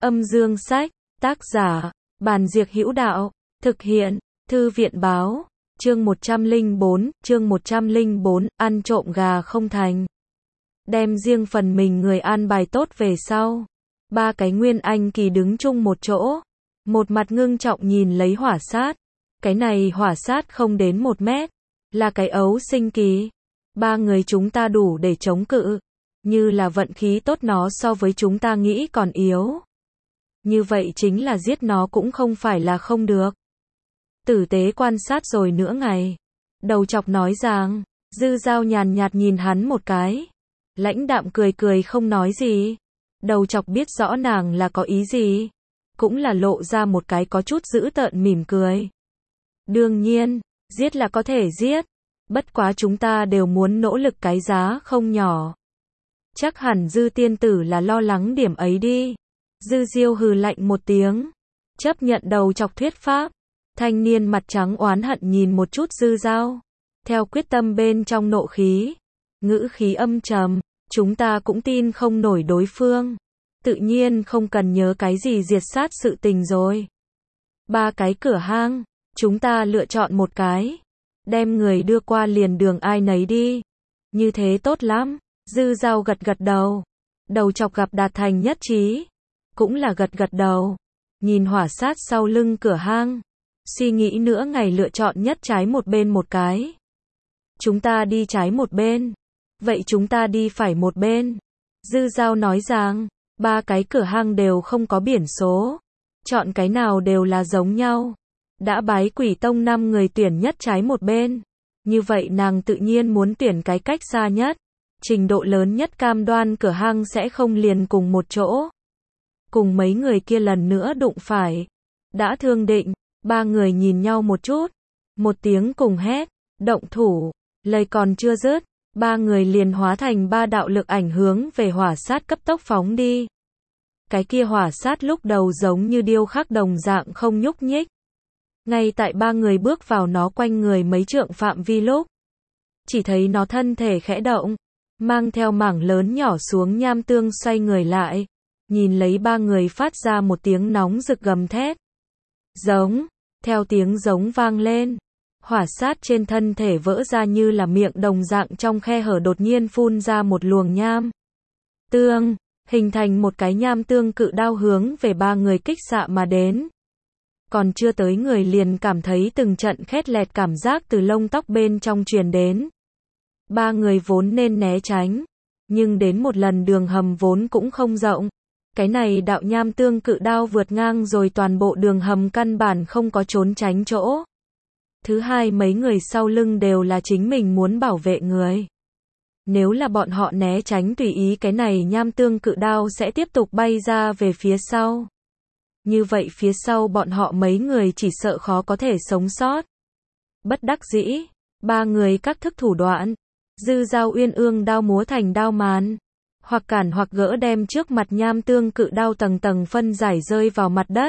Âm dương sách, tác giả, Bàn Diệc Hữu Đạo, thực hiện, Thư viện báo, chương 104, ăn trộm gà không thành. Đem riêng phần mình người an bài tốt về sau. Ba cái Nguyên Anh kỳ đứng chung một chỗ, một mặt ngưng trọng nhìn lấy Hỏa Sát. Cái này Hỏa Sát không đến 1 mét, là cái ấu sinh kỳ. Ba người chúng ta đủ để chống cự, như là vận khí tốt nó so với chúng ta nghĩ còn yếu. Như vậy chính là giết nó cũng không phải là không được. Tử tế quan sát rồi nửa ngày. Đầu chọc nói rằng, Dư Dao nhàn nhạt nhìn hắn một cái. Lãnh đạm cười cười không nói gì. Đầu chọc biết rõ nàng là có ý gì. Cũng là lộ ra một cái có chút dữ tợn mỉm cười. Đương nhiên, giết là có thể giết. Bất quá chúng ta đều muốn nỗ lực cái giá không nhỏ. Chắc hẳn Dư tiên tử là lo lắng điểm ấy đi. Dư Diêu hừ lạnh một tiếng. Chấp nhận đầu chọc thuyết pháp. Thanh niên mặt trắng oán hận nhìn một chút Dư Dao. Theo quyết tâm bên trong nộ khí. Ngữ khí âm trầm. Chúng ta cũng tin không nổi đối phương. Tự nhiên không cần nhớ cái gì diệt sát sự tình rồi. 3 cái cửa hang. Chúng ta lựa chọn một cái. Đem người đưa qua liền đường ai nấy đi. Như thế tốt lắm. Dư Dao gật gật đầu. Đầu chọc gặp đạt thành nhất trí. Cũng là gật gật đầu. Nhìn Hỏa Sát sau lưng cửa hang. Suy nghĩ nữa ngày lựa chọn nhất trái một bên một cái. Chúng ta đi trái một bên. Vậy chúng ta đi phải một bên. Dư Dao nói rằng, 3 cái cửa hang đều không có biển số. Chọn cái nào đều là giống nhau. Đã bái Quỷ Tông 5 người tuyển nhất trái một bên. Như vậy nàng tự nhiên muốn tuyển cái cách xa nhất. Trình độ lớn nhất cam đoan cửa hang sẽ không liền cùng một chỗ. Cùng mấy người kia lần nữa đụng phải. Đã thương định, 3 người nhìn nhau một chút. Một tiếng cùng hét, động thủ. Lời còn chưa dứt, 3 người liền hóa thành 3 đạo lực ảnh hướng về Hỏa Sát cấp tốc phóng đi. Cái kia Hỏa Sát lúc đầu giống như điêu khắc đồng dạng không nhúc nhích. Ngay tại 3 người bước vào nó quanh người mấy trượng phạm vi lúc. Chỉ thấy nó thân thể khẽ động. Mang theo mảng lớn nhỏ xuống nham tương xoay người lại. Nhìn lấy 3 người phát ra một tiếng nóng rực gầm thét. Giống. Theo tiếng giống vang lên. Hỏa Sát trên thân thể vỡ ra như là miệng đồng dạng trong khe hở đột nhiên phun ra một luồng nham tương. Hình thành một cái nham tương cự đao hướng về 3 người kích xạ mà đến. Còn chưa tới người liền cảm thấy từng trận khét lẹt cảm giác từ lông tóc bên trong truyền đến. 3 người vốn nên né tránh. Nhưng đến một lần đường hầm vốn cũng không rộng. Cái này đạo nham tương cự đao vượt ngang rồi toàn bộ đường hầm căn bản không có trốn tránh chỗ. Thứ hai mấy người sau lưng đều là chính mình muốn bảo vệ người. Nếu là bọn họ né tránh tùy ý cái này nham tương cự đao sẽ tiếp tục bay ra về phía sau. Như vậy phía sau bọn họ mấy người chỉ sợ khó có thể sống sót. Bất đắc dĩ, 3 người các thức thủ đoạn. Dư Dao uyên ương đao múa thành đao màn. Hoặc cản hoặc gỡ đem trước mặt nham tương cự đao tầng tầng phân giải rơi vào mặt đất.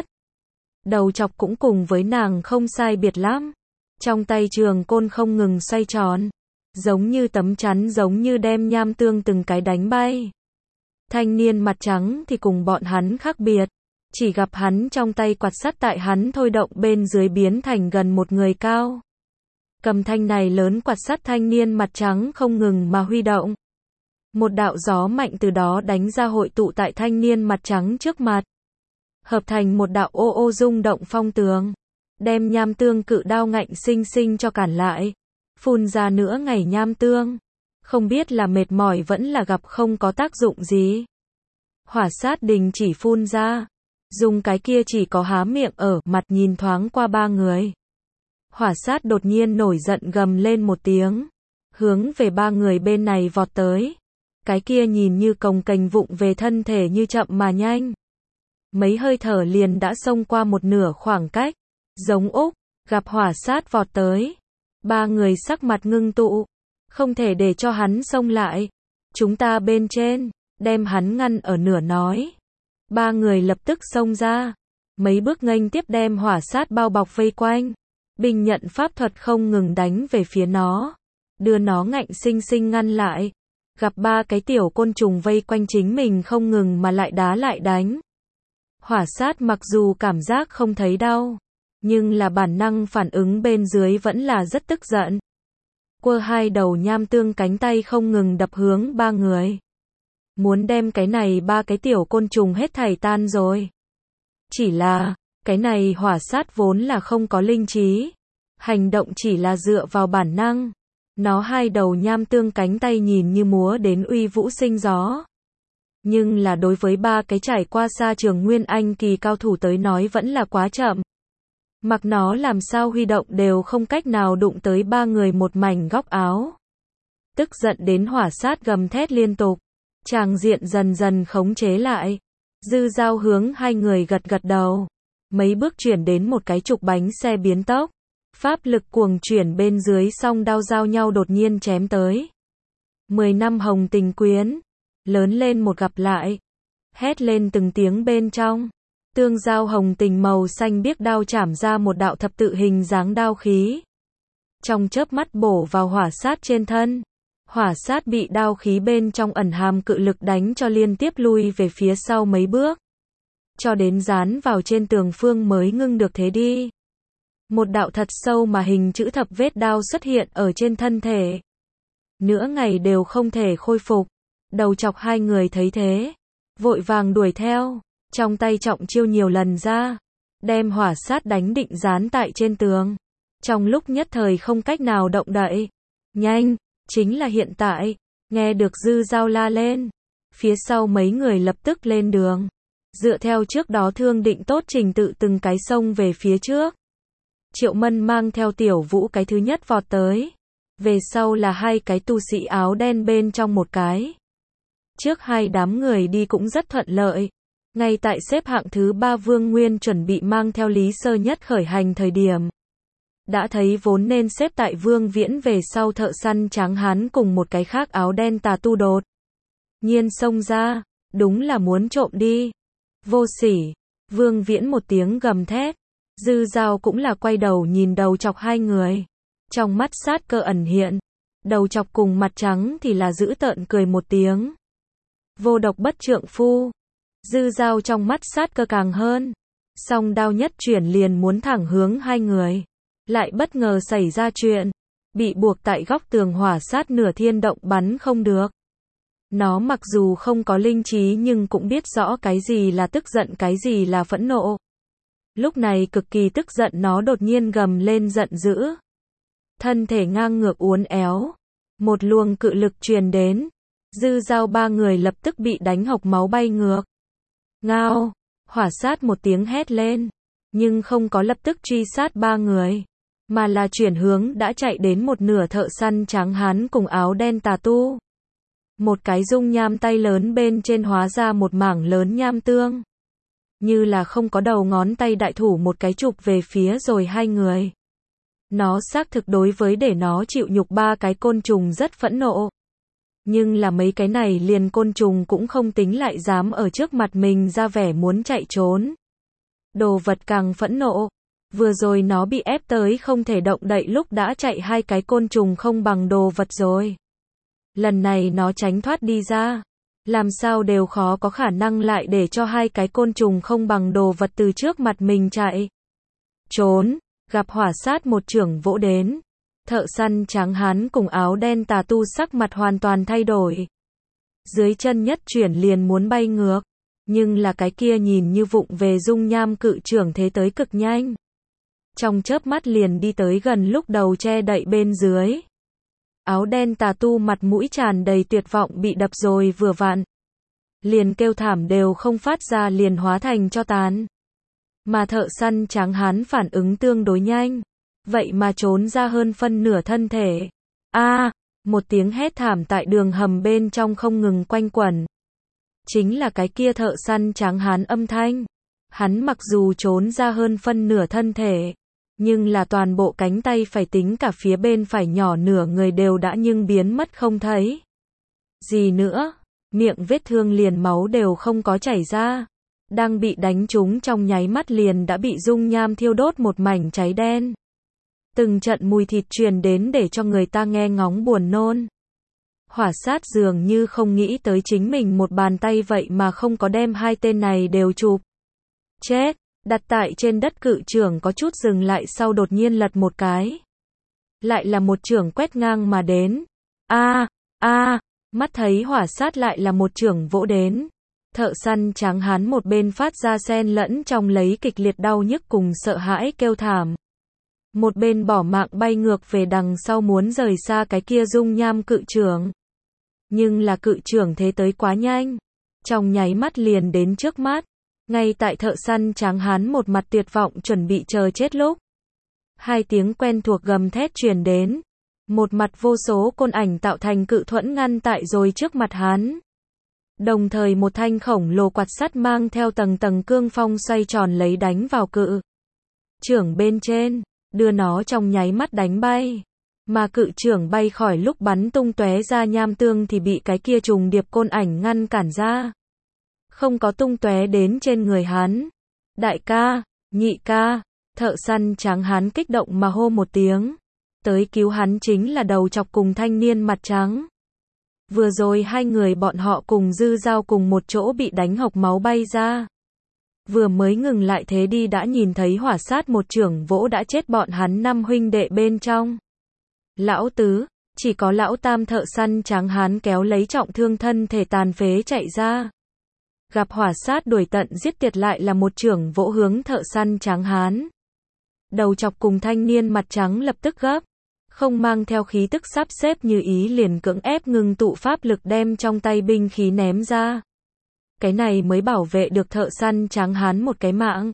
Đầu chọc cũng cùng với nàng không sai biệt lắm. Trong tay trường côn không ngừng xoay tròn. Giống như tấm chắn giống như đem nham tương từng cái đánh bay. Thanh niên mặt trắng thì cùng bọn hắn khác biệt. Chỉ gặp hắn trong tay quạt sắt tại hắn thôi động bên dưới biến thành gần một người cao. Cầm thanh này lớn quạt sắt thanh niên mặt trắng không ngừng mà huy động. Một đạo gió mạnh từ đó đánh ra hội tụ tại thanh niên mặt trắng trước mặt. Hợp thành một đạo ô ô rung động phong tường. Đem nham tương cự đao ngạnh sinh sinh cho cản lại. Phun ra nữa ngày nham tương. Không biết là mệt mỏi vẫn là gặp không có tác dụng gì. Hỏa Sát đình chỉ phun ra. Dùng cái kia chỉ có há miệng ở mặt nhìn thoáng qua 3 người. Hỏa Sát đột nhiên nổi giận gầm lên một tiếng. Hướng về 3 người bên này vọt tới. Cái kia nhìn như cồng kềnh vụng về thân thể như chậm mà nhanh. Mấy hơi thở liền đã xông qua một nửa khoảng cách. Giống úc, gặp Hỏa Sát vọt tới. 3 người sắc mặt ngưng tụ. Không thể để cho hắn xông lại. Chúng ta bên trên, đem hắn ngăn ở nửa nói. 3 người lập tức xông ra. Mấy bước nghênh tiếp đem Hỏa Sát bao bọc vây quanh. Binh nhận pháp thuật không ngừng đánh về phía nó. Đưa nó ngạnh sinh sinh ngăn lại. Gặp 3 cái tiểu côn trùng vây quanh chính mình không ngừng mà lại đá lại đánh. Hỏa sát mặc dù cảm giác không thấy đau, nhưng là bản năng phản ứng bên dưới vẫn là rất tức giận. Quơ hai đầu nham tương cánh tay không ngừng đập hướng ba người. Muốn đem cái này ba cái tiểu côn trùng hết thảy tan rồi. Chỉ là, cái này hỏa sát vốn là không có linh trí. Hành động chỉ là dựa vào bản năng. Nó hai đầu nham tương cánh tay nhìn như múa đến uy vũ sinh gió. Nhưng là đối với ba cái trải qua xa trường Nguyên Anh kỳ cao thủ tới nói vẫn là quá chậm. Mặc nó làm sao huy động đều không cách nào đụng tới ba người một mảnh góc áo. Tức giận đến hỏa sát gầm thét liên tục. Tràng diện dần dần khống chế lại. Dư Dao hướng hai người gật gật đầu. Mấy bước chuyển đến một cái trục bánh xe biến tốc. Pháp lực cuồng chuyển bên dưới song đao giao nhau đột nhiên chém tới. 10 năm hồng tình quyến. Lớn lên một gặp lại. Hét lên từng tiếng bên trong. Tương giao hồng tình màu xanh biếc đao chảm ra một đạo thập tự hình dáng đao khí. Trong chớp mắt bổ vào hỏa sát trên thân. Hỏa sát bị đao khí bên trong ẩn hàm cự lực đánh cho liên tiếp lui về phía sau mấy bước. Cho đến dán vào trên tường phương mới ngưng được thế đi. Một đạo thật sâu mà hình chữ thập vết đao xuất hiện ở trên thân thể. Nửa ngày đều không thể khôi phục. Đầu chọc hai người thấy thế. Vội vàng đuổi theo. Trong tay trọng chiêu nhiều lần ra. Đem hỏa sát đánh định dán tại trên tường. Trong lúc nhất thời không cách nào động đậy. Nhanh, chính là hiện tại. Nghe được Dư Dao la lên. Phía sau mấy người lập tức lên đường. Dựa theo trước đó thương định tốt trình tự từng cái sông về phía trước. Triệu Mân mang theo Tiểu Vũ cái thứ nhất vọt tới. Về sau là hai cái tu sĩ áo đen bên trong một cái. Trước hai đám người đi cũng rất thuận lợi. Ngay tại xếp hạng thứ 3 Vương Nguyên chuẩn bị mang theo Lý Sơ Nhất khởi hành thời điểm. Đã thấy vốn nên xếp tại Vương Viễn về sau thợ săn tráng hán cùng một cái khác áo đen tà tu đột nhiên xông ra, đúng là muốn trộm đi. Vô sỉ, Vương Viễn một tiếng gầm thét. Dư Dao cũng là quay đầu nhìn đầu chọc hai người. Trong mắt sát cơ ẩn hiện. Đầu chọc cùng mặt trắng thì là dữ tợn cười một tiếng. Vô độc bất trượng phu. Dư Dao trong mắt sát cơ càng hơn. Song đao nhất chuyển liền muốn thẳng hướng hai người. Lại bất ngờ xảy ra chuyện. Bị buộc tại góc tường hỏa sát nửa thiên động bắn không được. Nó mặc dù không có linh trí nhưng cũng biết rõ cái gì là tức giận cái gì là phẫn nộ. Lúc này cực kỳ tức giận nó đột nhiên gầm lên giận dữ. Thân thể ngang ngược uốn éo. Một luồng cự lực truyền đến. Dư Dao ba người lập tức bị đánh hộc máu bay ngược. Ngao, hỏa sát một tiếng hét lên. Nhưng không có lập tức truy sát ba người. Mà là chuyển hướng đã chạy đến một nửa thợ săn tráng hán cùng áo đen tà tu. Một cái dung nham tay lớn bên trên hóa ra một mảng lớn nham tương. Như là không có đầu ngón tay đại thủ một cái chụp về phía rồi hai người. Nó xác thực đối với để nó chịu nhục ba cái côn trùng rất phẫn nộ. Nhưng là mấy cái này liền côn trùng cũng không tính lại dám ở trước mặt mình ra vẻ muốn chạy trốn. Đồ vật càng phẫn nộ. Vừa rồi nó bị ép tới không thể động đậy lúc đã chạy hai cái côn trùng không bằng đồ vật rồi. Lần này nó tránh thoát đi ra. Làm sao đều khó có khả năng lại để cho hai cái côn trùng không bằng đồ vật từ trước mặt mình chạy. Trốn, gặp hỏa sát một chưởng vỗ đến. Thợ săn tráng hán cùng áo đen tà tu sắc mặt hoàn toàn thay đổi. Dưới chân nhất chuyển liền muốn bay ngược. Nhưng là cái kia nhìn như vụng về dung nham cự trưởng thế tới cực nhanh. Trong chớp mắt liền đi tới gần lúc đầu che đậy bên dưới. Áo đen tà tu mặt mũi tràn đầy tuyệt vọng bị đập rồi vừa vặn. Liền kêu thảm đều không phát ra liền hóa thành cho tàn. Mà thợ săn tráng hán phản ứng tương đối nhanh. Vậy mà trốn ra hơn phân nửa thân thể. Một tiếng hét thảm tại đường hầm bên trong không ngừng quanh quẩn. Chính là cái kia thợ săn tráng hán âm thanh. Hắn mặc dù trốn ra hơn phân nửa thân thể. Nhưng là toàn bộ cánh tay phải tính cả phía bên phải nhỏ nửa người đều đã nhưng biến mất không thấy. Gì nữa, miệng vết thương liền máu đều không có chảy ra. Đang bị đánh trúng trong nháy mắt liền đã bị dung nham thiêu đốt một mảnh cháy đen. Từng trận mùi thịt truyền đến để cho người ta nghe ngóng buồn nôn. Hỏa sát dường như không nghĩ tới chính mình một bàn tay vậy mà không có đem hai tên này đều chụp. Chết, đặt tại trên đất cự chưởng có chút dừng lại sau đột nhiên lật một cái. Lại là một chưởng quét ngang mà đến. Mắt thấy hỏa sát lại là một chưởng vỗ đến. Thợ săn tráng hán một bên phát ra xen lẫn trong lấy kịch liệt đau nhức cùng sợ hãi kêu thảm. Một bên bỏ mạng bay ngược về đằng sau muốn rời xa cái kia dung nham cự chưởng. Nhưng là cự chưởng thế tới quá nhanh. Trong nháy mắt liền đến trước mắt. Ngay tại thợ săn tráng hán một mặt tuyệt vọng chuẩn bị chờ chết lúc. Hai tiếng quen thuộc gầm thét truyền đến. Một mặt vô số côn ảnh tạo thành cự thuẫn ngăn tại rồi trước mặt hắn. Đồng thời một thanh khổng lồ quạt sắt mang theo tầng tầng cương phong xoay tròn lấy đánh vào cự chưởng bên trên, đưa nó trong nháy mắt đánh bay. Mà cự chưởng bay khỏi lúc bắn tung tóe ra nham tương thì bị cái kia trùng điệp côn ảnh ngăn cản ra. Không có tung tóe đến trên người hắn. Đại ca, nhị ca, thợ săn tráng hán kích động mà hô một tiếng. Tới cứu hắn chính là đầu chọc cùng thanh niên mặt trắng. Vừa rồi hai người bọn họ cùng Dư Dao cùng một chỗ bị đánh hộc máu bay ra. Vừa mới ngừng lại thế đi đã nhìn thấy hỏa sát một chưởng vỗ đã chết bọn hắn 5 huynh đệ bên trong. Lão tứ, chỉ có lão tam thợ săn tráng hán kéo lấy trọng thương thân thể tàn phế chạy ra. Gặp hỏa sát đuổi tận giết tiệt lại là một chưởng vỗ hướng thợ săn tráng hán. Đầu chọc cùng thanh niên mặt trắng lập tức gấp. Không mang theo khí tức sắp xếp như ý liền cưỡng ép ngừng tụ pháp lực đem trong tay binh khí ném ra. Cái này mới bảo vệ được thợ săn tráng hán một cái mạng.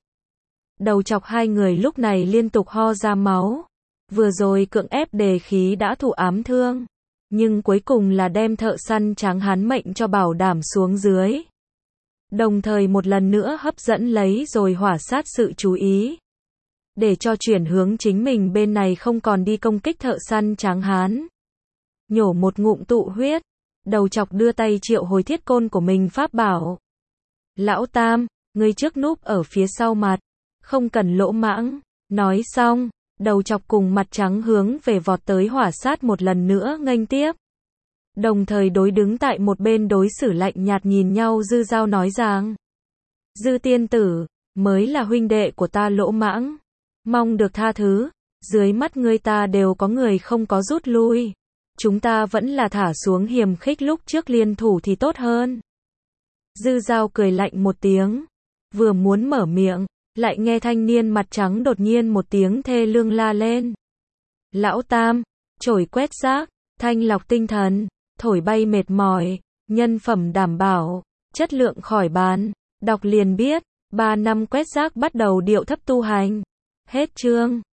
Đầu chọc hai người lúc này liên tục ho ra máu. Vừa rồi cưỡng ép đề khí đã thụ ám thương. Nhưng cuối cùng là đem thợ săn tráng hán mệnh cho bảo đảm xuống dưới. Đồng thời một lần nữa hấp dẫn lấy rồi hỏa sát sự chú ý. Để cho chuyển hướng chính mình bên này không còn đi công kích thợ săn tráng hán. Nhổ một ngụm tụ huyết. Đầu chọc đưa tay triệu hồi thiết côn của mình pháp bảo. Lão tam, ngươi trước núp ở phía sau mặt. Không cần lỗ mãng. Nói xong, đầu chọc cùng mặt trắng hướng về vọt tới hỏa sát một lần nữa nghênh tiếp. Đồng thời đối đứng tại một bên đối xử lạnh nhạt nhìn nhau Dư Dao nói rằng. Dư tiên tử, mới là huynh đệ của ta lỗ mãng. Mong được tha thứ, dưới mắt ngươi ta đều có người không có rút lui. Chúng ta vẫn là thả xuống hiềm khích lúc trước liên thủ thì tốt hơn. Dư Dao cười lạnh một tiếng. Vừa muốn mở miệng, lại nghe thanh niên mặt trắng đột nhiên một tiếng thê lương la lên. Lão tam, chổi quét rác, thanh lọc tinh thần, thổi bay mệt mỏi, nhân phẩm đảm bảo, chất lượng khỏi bàn. Đọc liền biết, 3 năm quét rác bắt đầu điệu thấp tu hành. Hết chương.